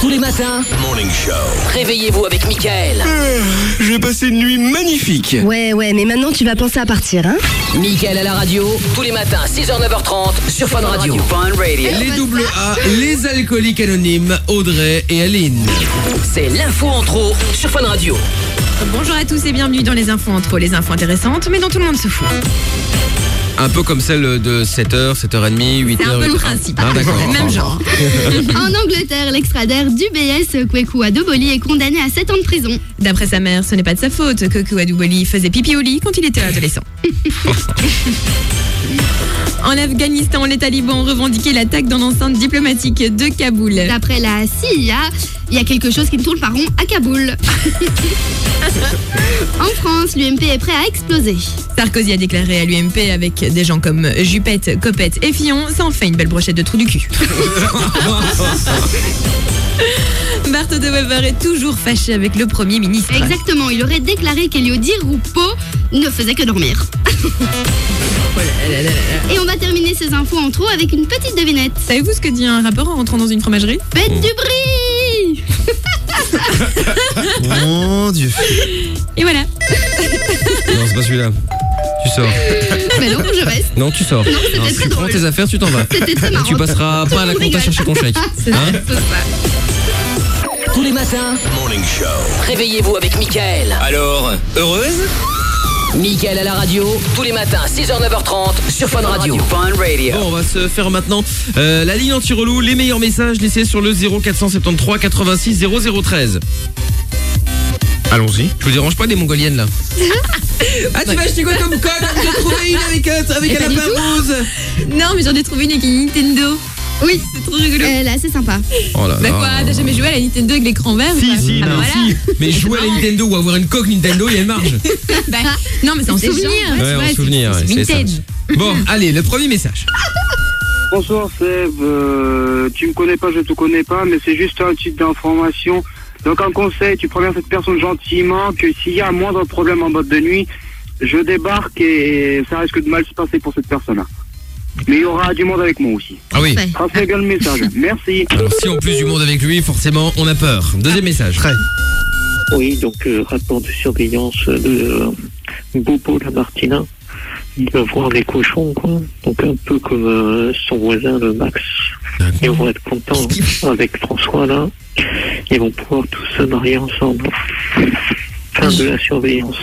Tous les matins, Morning Show. réveillez-vous avec Mickaël. J'ai passé une nuit magnifique. Ouais, mais maintenant tu vas penser à partir, hein? Mickaël à la radio, tous les matins, 6h, 9h30, sur Fun Radio. Les double A, les alcooliques anonymes, Audrey et Aline. C'est l'info en trop sur Fun Radio. Bonjour à tous et bienvenue dans les infos en trop, les infos intéressantes, mais dont tout le monde se fout. Un peu comme celle de 7h, 7h30, 8h. C'est un peu le principe. Ah, d'accord. Même genre. En Angleterre, l'extradaire d'UBS, Kweku Adoboli, est condamné à 7 ans de prison. D'après sa mère, ce n'est pas de sa faute. Kweku Adoboli faisait pipi au lit quand il était adolescent. En Afghanistan, les talibans ont revendiqué l'attaque dans l'enceinte diplomatique de Kaboul. D'après la CIA, il y a quelque chose qui ne tourne pas rond à Kaboul. En France, l'UMP est prêt à exploser. Sarkozy a déclaré à l'UMP avec des gens comme Juppette, Copette et Fillon, ça en fait une belle brochette de trous du cul. Bart de Wever est toujours fâché avec le Premier ministre. Exactement, il aurait déclaré qu'Elio Di Rupo ne faisait que dormir. Et on va terminer ces infos en trop avec une petite devinette. Savez-vous ce que dit un rappeur en rentrant dans une fromagerie? Faites du bruit. Mon Dieu. Et voilà. Non, c'est pas celui-là. Tu sors. Mais non, je reste. Non, tu sors. Non, c'était Non, très tu prends drôle. tes affaires, tu t'en vas. C'était très marrant. Tu passeras pas à la On compta rigole. chercher ton chèque. C'est Hein c'est ça. Tous les matins, Morning Show. réveillez-vous avec Mickaël. Alors, heureuse? Mickaël à la radio, tous les matins, 6h, 9h30, sur Fun Radio. Fun Radio. Bon, on va se faire maintenant la ligne anti-relou, les meilleurs messages laissés sur le 0473 86 0013. Allons-y. Je vous dérange pas des mongoliennes là? Ah, tu vas acheter quoi comme coque? J'ai trouvé une avec un pas lapin du tout. rose. Non, mais j'en ai trouvé une avec une Nintendo. Oui, C'est trop rigolo. là, c'est sympa. Oh là Bah là. quoi, t'as jamais joué à la Nintendo avec l'écran vert? ou Si, pas? si, Ah bah non, voilà. si. Mais jouer à la Nintendo ou avoir une coque Nintendo, il y a une marge. Bah, non, mais c'est en C'est souvenir. genre, tu Ouais, vois, en souvenir, c'est ouais, c'est vintage. Bon, allez, le premier message. Bonsoir Seb, tu me connais pas, je te connais pas, mais c'est juste un titre d'information. Donc un conseil, tu préviens cette personne gentiment que s'il y a un moindre problème en boîte de nuit, je débarque et ça risque de mal se passer pour cette personne-là. Mais il y aura du monde avec moi aussi. Ah oui. Parfait. Transmets bien le message. Merci. Alors si en plus du monde avec lui, forcément, on a peur. Deuxième message. Très. Oui, donc rapport de surveillance de Bobo Lamartina. Il va voir les cochons, quoi. Donc un peu comme son voisin, le Max. Ils vont être contents avec François, là. Ils vont pouvoir tous se marier ensemble. Fin de la surveillance.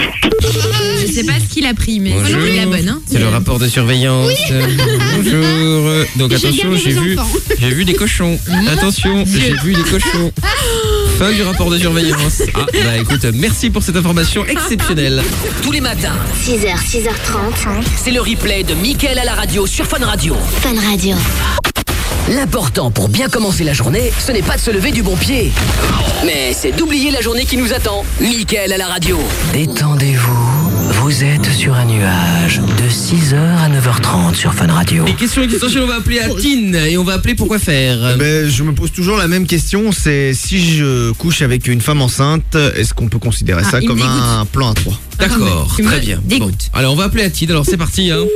Je sais pas ce qu'il a pris, mais Bonjour. c'est la bonne, hein. C'est le rapport de surveillance. Bonjour. Donc attention, gardé vos enfants. j'ai vu des cochons. Attention, j'ai vu des cochons. Fin du rapport de surveillance. Ah, bah écoute, merci pour cette information exceptionnelle. Tous les matins, 6h, 6h30, c'est le replay de Mickaël à la radio sur Fun Radio. Fun Radio. L'important pour bien commencer la journée, ce n'est pas de se lever du bon pied, mais c'est d'oublier la journée qui nous attend. Mickaël à la radio. Détendez-vous, vous êtes sur un nuage de 6h à 9h30 sur Fun Radio. Et question existentielle, on va appeler à Tine et on va appeler pourquoi faire. Je me pose toujours la même question, c'est si je couche avec une femme enceinte, est-ce qu'on peut considérer ça il me comme dégoûte. un plan à 3? D'accord, Tu me très bien. dégoûtes. Bon. Alors on va appeler à Tine, alors c'est parti. Hein.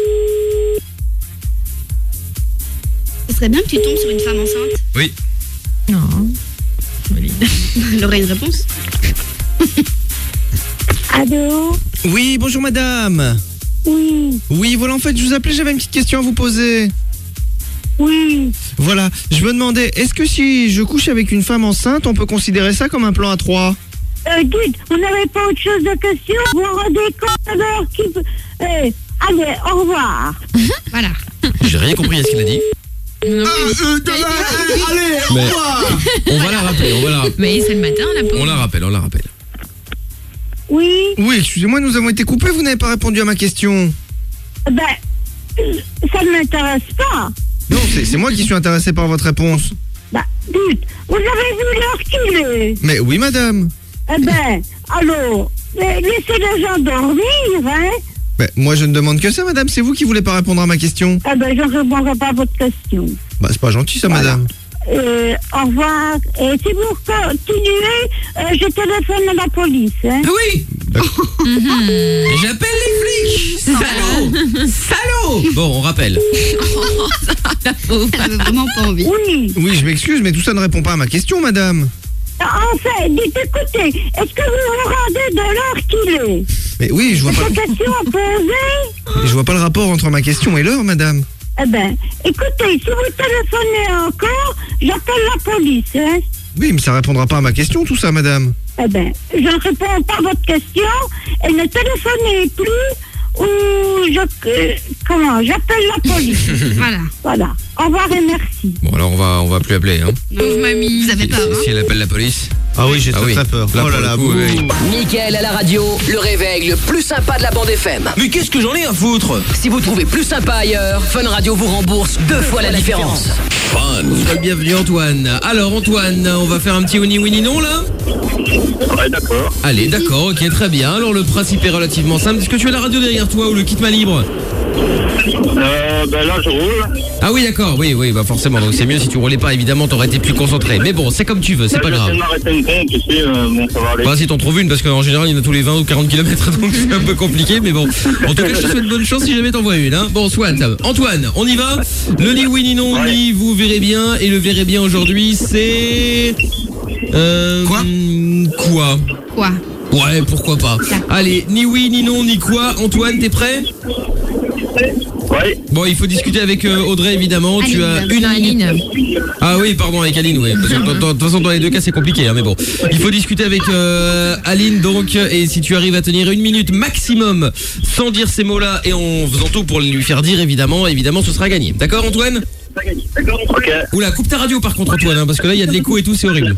Ce serait bien que tu tombes sur une femme enceinte. Oui. Non. Elle aurait une réponse. Allô? Oui, bonjour madame. Oui, Oui, voilà, en fait, je vous appelais, j'avais une petite question à vous poser. oui. Voilà, je me demandais, est-ce que si je couche avec une femme enceinte, on peut considérer ça comme un plan à 3? Dites, vous n'avez pas autre chose de question? Vous vous rendez compte alors qui... allez, au revoir. Voilà. J'ai rien compris à ce qu'il a dit. Allez, Mais on va la rappeler, Mais c'est le matin, la pauvre. On la rappelle. Oui, Oui, excusez-moi, nous avons été coupés, vous n'avez pas répondu à ma question. ben, ça ne m'intéresse pas. Non, c'est moi qui suis intéressé par votre réponse. Ben, dites, vous avez vu l'heure qu'il est? Mais oui, madame. Eh ben, alors, laissez les gens dormir, hein? Ben, moi, je ne demande que ça, madame, c'est vous qui voulez pas répondre à ma question. Eh ben, je ne répondrai pas à votre question. Bah, c'est pas gentil, ça, madame. Au revoir. Et si vous continuez, je téléphone à la police, hein? Oui. J'appelle les flics. Salaud. Bon, on rappelle. Elle avait vraiment pas envie. Oui, je m'excuse, mais tout ça ne répond pas à ma question, madame. En fait, dites, écoutez, est-ce que vous vous rendez de l'heure qu'il est? Mais oui, je vois pas. Cette question à poser? Je vois pas le rapport entre ma question et l'heure, madame. Eh ben, écoutez, si vous téléphonez encore, j'appelle la police, hein? Oui, mais ça répondra pas à ma question, tout ça, madame. Eh ben, je ne réponds pas à votre question et ne téléphonez plus ou j'appelle la police. Voilà. Au revoir et merci. Bon, alors on va plus appeler, hein. Pauvre mamie. Vous avez peur, hein? Si elle appelle la police. Ah oui, j'ai très peur. Là, Oh là pour là, le coup, bouh. oui. Mickaël à la radio, le réveil le plus sympa de la bande FM. Mais qu'est-ce que j'en ai à foutre? Si vous trouvez plus sympa ailleurs, Fun Radio vous rembourse 2 fois la différence. Bienvenue Antoine. Alors Antoine, on va faire un petit oui non là? Ouais, d'accord. Allez, d'accord, ok, très bien. Alors le principe est relativement simple. Est-ce que tu as la radio derrière toi ou le kit main libre? Ben là, je roule. Ah oui, d'accord, oui, bah forcément. Donc c'est mieux si tu roulais pas, évidemment, t'aurais été plus concentré. Mais bon, c'est comme tu veux, c'est pas grave. Je vais m'arrêter une pompe, tu sais, bon, ça va aller. Bah si t'en trouves une, parce qu'en général, il y en a tous les 20 ou 40 km, donc c'est un peu compliqué, mais bon. En tout cas, je te souhaite bonne chance si jamais t'en vois une, hein. Bon, soit. Antoine, on y va? Le ni oui ni non, ni vous verrez bien. Et le verrez bien aujourd'hui, c'est... Quoi? Ouais, pourquoi pas. Allez, ni oui, ni non, ni quoi. Antoine, t'es prêt? Ouais. Bon, il faut discuter avec Audrey, évidemment. Tu as une minute. Ah oui, pardon, avec Aline, oui. Parce que de toute façon, dans les deux cas, c'est compliqué, hein, mais bon. Il faut discuter avec Aline, donc. Et si tu arrives à tenir 1 minute maximum sans dire ces mots-là et en faisant tout pour lui faire dire, évidemment, ce sera gagné. D'accord, Antoine? Ok. Oula, coupe ta radio, par contre, Antoine, hein, parce que là, il y a de l'écho et tout, c'est horrible.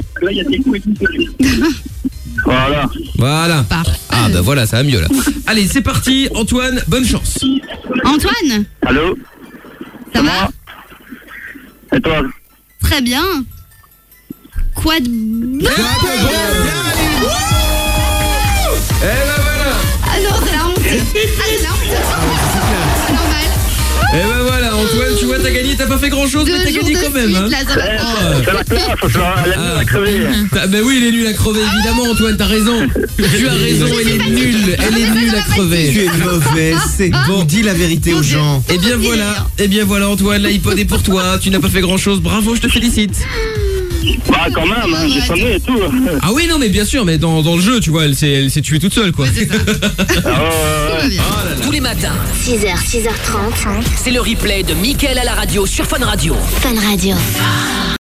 Voilà. Ah bah voilà, ça va mieux là. Allez, c'est parti, Antoine, bonne chance. Antoine, Allô? ça va? Et toi? Très bien. Quoi de... Eh ben voilà. Ah non, c'est la honte. C'est normal. Eh ben voilà, Antoine, tu vois, t'as gagné, t'as pas fait grand chose, mais t'as gagné quand même, hein. C'est la classe, elle est nulle à crever. Ben oui, elle est nulle à crever, évidemment, Antoine, t'as raison. Tu as raison, elle est nulle à crever. Tu es mauvais, c'est bon. Dis la vérité aux gens. Eh bien voilà, Antoine, l'iPod est pour toi. Tu n'as pas fait grand chose, bravo, je te félicite. Bah quand même, hein, j'ai sonné et tout. Ah oui, non mais bien sûr, mais dans le jeu, tu vois, elle s'est tuée toute seule, quoi. C'est ça. Tous les matins, 6h, 6h30. c'est le replay de Mickaël à la radio sur Fun Radio. Fun Radio.